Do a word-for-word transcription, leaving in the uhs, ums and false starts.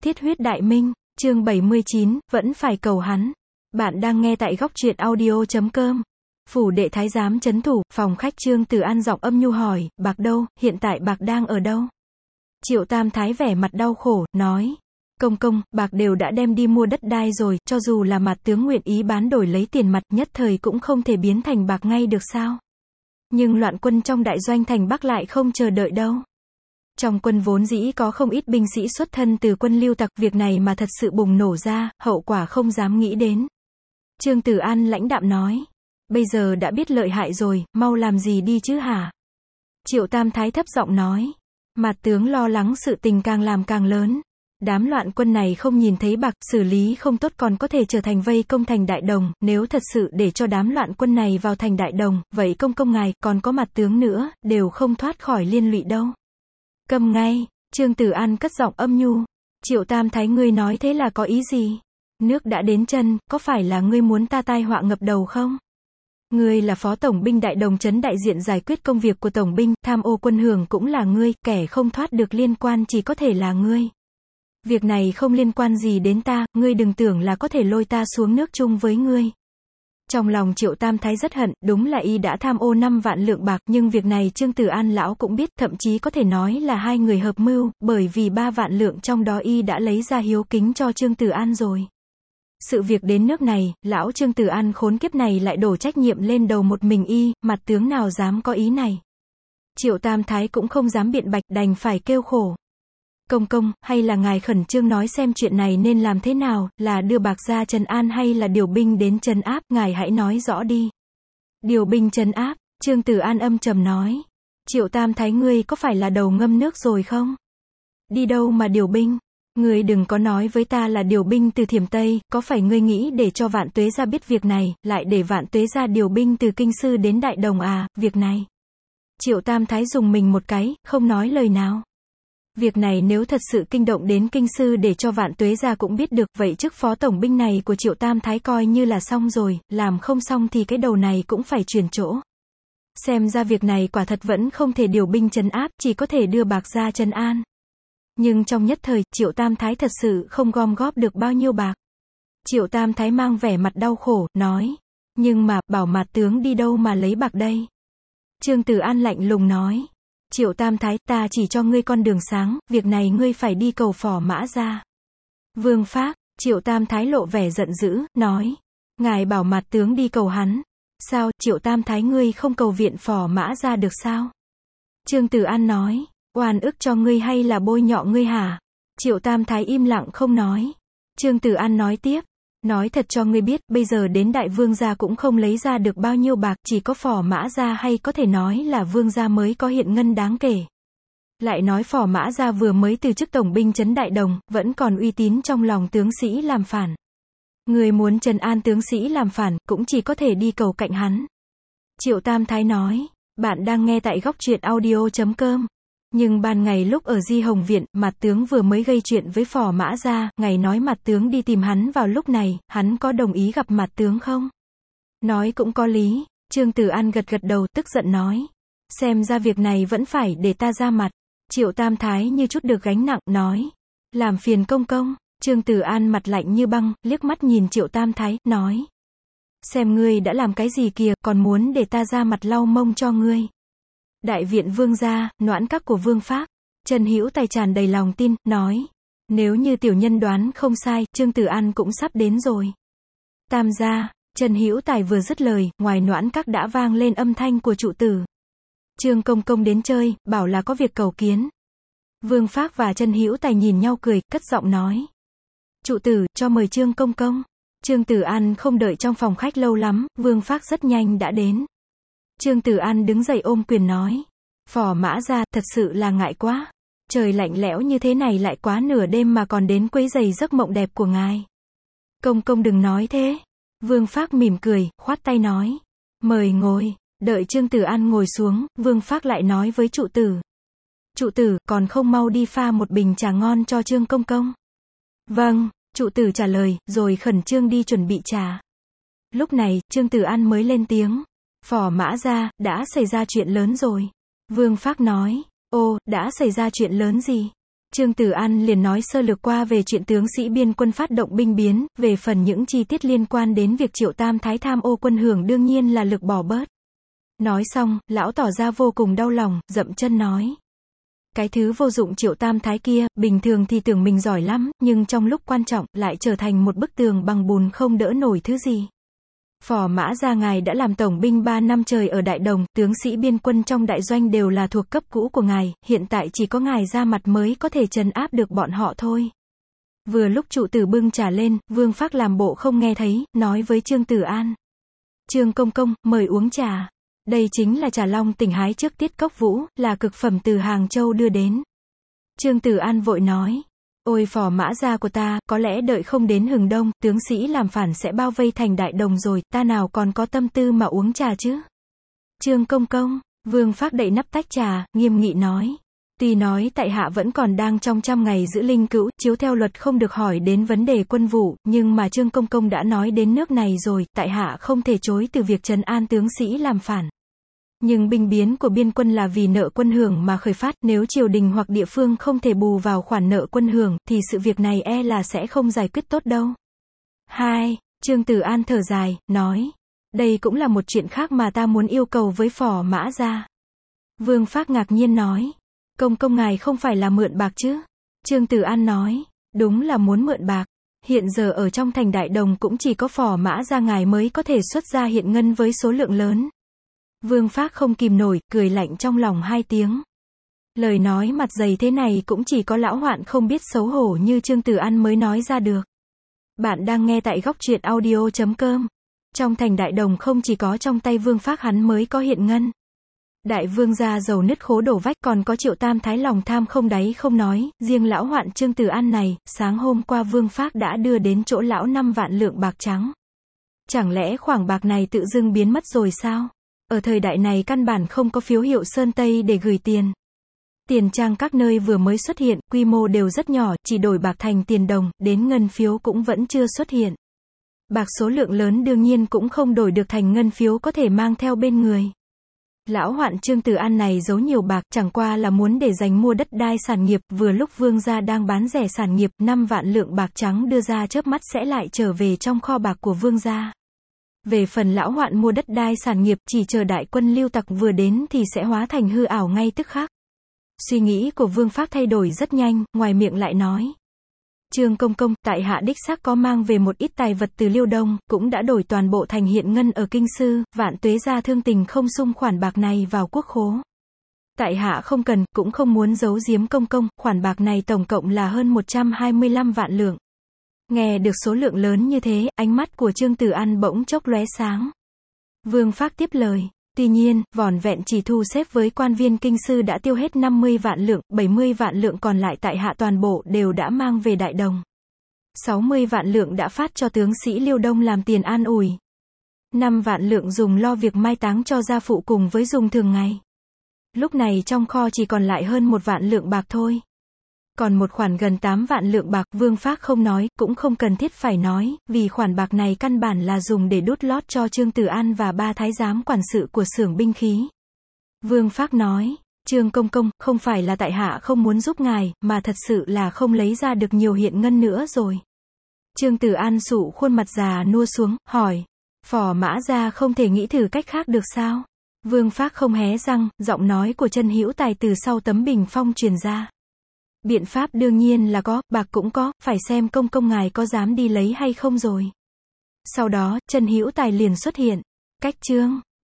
Thiết huyết đại minh, chương bảy mươi chín, vẫn phải cầu hắn. Bạn đang nghe tại góc truyện audio chấm com. Phủ đệ thái giám trấn thủ, phòng khách Trương Tử An giọng âm nhu hỏi, bạc đâu, hiện tại bạc đang ở đâu? Triệu Tam Thái vẻ mặt đau khổ, nói, công công, bạc đều đã đem đi mua đất đai rồi, cho dù là mặt tướng nguyện ý bán đổi lấy tiền mặt, nhất thời cũng không thể biến thành bạc ngay được sao? Nhưng loạn quân trong đại doanh thành Bắc lại không chờ đợi đâu. Trong quân vốn dĩ có không ít binh sĩ xuất thân từ quân lưu tặc, việc này mà thật sự bùng nổ ra, hậu quả không dám nghĩ đến. Trương Tử An lãnh đạm nói, bây giờ đã biết lợi hại rồi, mau làm gì đi chứ hả? Triệu Tam Thái thấp giọng nói, mặt tướng lo lắng sự tình càng làm càng lớn. Đám loạn quân này không nhìn thấy bạc, xử lý không tốt còn có thể trở thành vây công thành Đại Đồng, nếu thật sự để cho đám loạn quân này vào thành Đại Đồng, vậy công công ngài, còn có mặt tướng nữa, đều không thoát khỏi liên lụy đâu. Câm ngay, Trương Tử An cất giọng âm nhu. Triệu Tam Thái ngươi nói thế là có ý gì? Nước đã đến chân, có phải là ngươi muốn ta tai họa ngập đầu không? Ngươi là phó tổng binh Đại Đồng trấn đại diện giải quyết công việc của tổng binh, tham ô quân hưởng cũng là ngươi, kẻ không thoát được liên quan chỉ có thể là ngươi. Việc này không liên quan gì đến ta, ngươi đừng tưởng là có thể lôi ta xuống nước chung với ngươi. Trong lòng Triệu Tam Thái rất hận, đúng là y đã tham ô năm vạn lượng bạc, nhưng việc này Trương Tử An lão cũng biết, thậm chí có thể nói là hai người hợp mưu, bởi vì ba vạn lượng trong đó y đã lấy ra hiếu kính cho Trương Tử An rồi. Sự việc đến nước này, lão Trương Tử An khốn kiếp này lại đổ trách nhiệm lên đầu một mình y, mặt tướng nào dám có ý này. Triệu Tam Thái cũng không dám biện bạch, đành phải kêu khổ. Công công, hay là ngài khẩn trương nói xem chuyện này nên làm thế nào, là đưa bạc ra trấn an hay là điều binh đến trấn áp, ngài hãy nói rõ đi. Điều binh trấn áp, Trương Tử An âm trầm nói. Triệu Tam Thái ngươi có phải là đầu ngâm nước rồi không? Đi đâu mà điều binh? Ngươi đừng có nói với ta là điều binh từ Thiểm Tây, có phải ngươi nghĩ để cho Vạn Tuế Gia biết việc này, lại để Vạn Tuế Gia điều binh từ Kinh Sư đến Đại Đồng à, việc này. Triệu Tam Thái dùng mình một cái, không nói lời nào. Việc này nếu thật sự kinh động đến Kinh Sư để cho Vạn Tuế Gia cũng biết được, vậy chức phó tổng binh này của Triệu Tam Thái coi như là xong rồi, làm không xong thì cái đầu này cũng phải chuyển chỗ. Xem ra việc này quả thật vẫn không thể điều binh trấn áp, chỉ có thể đưa bạc ra trấn an. Nhưng trong nhất thời, Triệu Tam Thái thật sự không gom góp được bao nhiêu bạc. Triệu Tam Thái mang vẻ mặt đau khổ, nói, nhưng mà, bảo mặt tướng đi đâu mà lấy bạc đây? Trương Tử An lạnh lùng nói. Triệu Tam Thái, ta chỉ cho ngươi con đường sáng, việc này ngươi phải đi cầu Phò Mã Gia. Vương Phác, Triệu Tam Thái lộ vẻ giận dữ, nói, ngài bảo mặt tướng đi cầu hắn. Sao, Triệu Tam Thái ngươi không cầu viện Phò Mã Gia được sao? Trương Tử An nói, oan ức cho ngươi hay là bôi nhọ ngươi hả? Triệu Tam Thái im lặng không nói. Trương Tử An nói tiếp, nói thật cho ngươi biết, bây giờ đến Đại Vương gia cũng không lấy ra được bao nhiêu bạc, chỉ có Phò Mã Gia hay có thể nói là Vương gia mới có hiện ngân đáng kể. Lại nói Phò Mã Gia vừa mới từ chức tổng binh trấn Đại Đồng, vẫn còn uy tín trong lòng tướng sĩ làm phản. Người muốn trấn an tướng sĩ làm phản, cũng chỉ có thể đi cầu cạnh hắn. Triệu Tam Thái nói, bạn đang nghe tại góc truyện audio chấm com. Nhưng ban ngày lúc ở Di Hồng Viện, mặt tướng vừa mới gây chuyện với Phò Mã Gia, ngày nói mặt tướng đi tìm hắn vào lúc này, hắn có đồng ý gặp mặt tướng không? Nói cũng có lý. Trương Tử An gật gật đầu, tức giận nói, xem ra việc này vẫn phải để ta ra mặt. Triệu Tam Thái như chút được gánh nặng, nói, làm phiền công công. Trương Tử An mặt lạnh như băng, liếc mắt nhìn Triệu Tam Thái, nói, xem ngươi đã làm cái gì kìa, còn muốn để ta ra mặt lau mông cho ngươi. Đại viện Vương gia, noãn các của Vương Phác. Trần Hữu Tài tràn đầy lòng tin, nói, nếu như tiểu nhân đoán không sai, Trương Tử An cũng sắp đến rồi. Tam gia, Trần Hữu Tài vừa dứt lời, ngoài noãn các đã vang lên âm thanh của trụ tử. Trương công công đến chơi, bảo là có việc cầu kiến. Vương Phác và Trần Hữu Tài nhìn nhau cười, cất giọng nói, trụ tử, cho mời Trương công công. Trương Tử An không đợi trong phòng khách lâu lắm, Vương Phác rất nhanh đã đến. Trương Tử An đứng dậy ôm quyền nói, Phò Mã Gia, thật sự là ngại quá. Trời lạnh lẽo như thế này lại quá nửa đêm mà còn đến quấy rầy giấc mộng đẹp của ngài. Công công đừng nói thế. Vương Phác mỉm cười, khoát tay nói, mời ngồi. Đợi Trương Tử An ngồi xuống, Vương Phác lại nói với trụ tử. Trụ tử, còn không mau đi pha một bình trà ngon cho Trương công công. Vâng, trụ tử trả lời, rồi khẩn trương đi chuẩn bị trà. Lúc này, Trương Tử An mới lên tiếng. Phò Mã Gia, đã xảy ra chuyện lớn rồi. Vương Phác nói, ô, đã xảy ra chuyện lớn gì? Trương Tử An liền nói sơ lược qua về chuyện tướng sĩ biên quân phát động binh biến, về phần những chi tiết liên quan đến việc Triệu Tam Thái tham ô quân hưởng đương nhiên là lực bỏ bớt. Nói xong, lão tỏ ra vô cùng đau lòng, dậm chân nói. Cái thứ vô dụng Triệu Tam Thái kia, bình thường thì tưởng mình giỏi lắm, nhưng trong lúc quan trọng, lại trở thành một bức tường bằng bùn không đỡ nổi thứ gì. Phò Mã Gia ngài đã làm tổng binh ba năm trời ở Đại Đồng, tướng sĩ biên quân trong đại doanh đều là thuộc cấp cũ của ngài, hiện tại chỉ có ngài ra mặt mới có thể trấn áp được bọn họ thôi. Vừa lúc trụ tử bưng trà lên, Vương Phác làm bộ không nghe thấy, nói với Trương Tử An. Trương công công, mời uống trà. Đây chính là trà long tỉnh hái trước tiết cốc vũ, là cực phẩm từ Hàng Châu đưa đến. Trương Tử An vội nói. Ôi Phò Mã Gia của ta, có lẽ đợi không đến hừng đông, tướng sĩ làm phản sẽ bao vây thành Đại Đồng rồi, ta nào còn có tâm tư mà uống trà chứ. Trương công công, Vương Phác đậy nắp tách trà, nghiêm nghị nói. Tuy nói tại hạ vẫn còn đang trong trăm ngày giữ linh cữu, chiếu theo luật không được hỏi đến vấn đề quân vụ, nhưng mà Trương công công đã nói đến nước này rồi, tại hạ không thể chối từ việc trấn an tướng sĩ làm phản. Nhưng binh biến của biên quân là vì nợ quân hưởng mà khởi phát, nếu triều đình hoặc địa phương không thể bù vào khoản nợ quân hưởng, thì sự việc này e là sẽ không giải quyết tốt đâu. Hai, Trương Tử An thở dài, nói, đây cũng là một chuyện khác mà ta muốn yêu cầu với Phò Mã Gia. Vương Phác ngạc nhiên nói, công công ngài không phải là mượn bạc chứ? Trương Tử An nói, đúng là muốn mượn bạc. Hiện giờ ở trong thành Đại Đồng cũng chỉ có Phò Mã Gia ngài mới có thể xuất ra hiện ngân với số lượng lớn. Vương Phác không kìm nổi, cười lạnh trong lòng hai tiếng. Lời nói mặt dày thế này cũng chỉ có lão hoạn không biết xấu hổ như Trương Tử An mới nói ra được. Bạn đang nghe tại góc truyện audio chấm com. Trong thành Đại Đồng không chỉ có trong tay Vương Phác hắn mới có hiện ngân. Đại vương gia giàu nứt khố đổ vách, còn có Triệu Tam Thái lòng tham không đáy không nói, riêng lão hoạn Trương Tử An này, sáng hôm qua Vương Phác đã đưa đến chỗ lão năm vạn lượng bạc trắng. Chẳng lẽ khoản bạc này tự dưng biến mất rồi sao? Ở thời đại này căn bản không có phiếu hiệu Sơn Tây để gửi tiền. Tiền trang các nơi vừa mới xuất hiện, quy mô đều rất nhỏ, chỉ đổi bạc thành tiền đồng, đến ngân phiếu cũng vẫn chưa xuất hiện. Bạc số lượng lớn đương nhiên cũng không đổi được thành ngân phiếu có thể mang theo bên người. Lão hoạn Trương Tử An này giấu nhiều bạc, chẳng qua là muốn để dành mua đất đai sản nghiệp, vừa lúc vương gia đang bán rẻ sản nghiệp, năm vạn lượng bạc trắng đưa ra chớp mắt sẽ lại trở về trong kho bạc của vương gia. Về phần lão hoạn mua đất đai sản nghiệp, chỉ chờ đại quân lưu tặc vừa đến thì sẽ hóa thành hư ảo ngay tức khắc. Suy nghĩ của Vương Phác thay đổi rất nhanh, ngoài miệng lại nói. Trương công công, tại hạ đích xác có mang về một ít tài vật từ Liêu Đông, cũng đã đổi toàn bộ thành hiện ngân ở Kinh Sư, vạn tuế gia thương tình không sung khoản bạc này vào quốc khố. Tại hạ không cần, cũng không muốn giấu giếm công công, khoản bạc này tổng cộng là hơn một trăm hai mươi lăm vạn lượng. Nghe được số lượng lớn như thế, ánh mắt của Trương Tử An bỗng chốc lóe sáng. Vương Phác tiếp lời. Tuy nhiên, vỏn vẹn chỉ thu xếp với quan viên Kinh Sư đã tiêu hết năm mươi vạn lượng, bảy mươi vạn lượng còn lại tại hạ toàn bộ đều đã mang về Đại Đồng. sáu mươi vạn lượng đã phát cho tướng sĩ Liêu Đông làm tiền an ủi. năm vạn lượng dùng lo việc mai táng cho gia phụ cùng với dùng thường ngày. Lúc này trong kho chỉ còn lại hơn một vạn lượng bạc thôi. Còn một khoản gần tám vạn lượng bạc, Vương Phác không nói, cũng không cần thiết phải nói, vì khoản bạc này căn bản là dùng để đút lót cho Trương Tử An và ba thái giám quản sự của xưởng binh khí. Vương Phác nói, Trương công công, không phải là tại hạ không muốn giúp ngài, mà thật sự là không lấy ra được nhiều hiện ngân nữa rồi. Trương Tử An sụ khuôn mặt già nua xuống, hỏi, Phò Mã Gia không thể nghĩ thử cách khác được sao? Vương Phác không hé răng, giọng nói của Trân Hữu Tài từ sau tấm bình phong truyền ra. Biện pháp đương nhiên là có, bạc cũng có, phải xem công công ngài có dám đi lấy hay không rồi. Sau đó, Trân Hữu Tài liền xuất hiện. Cách chương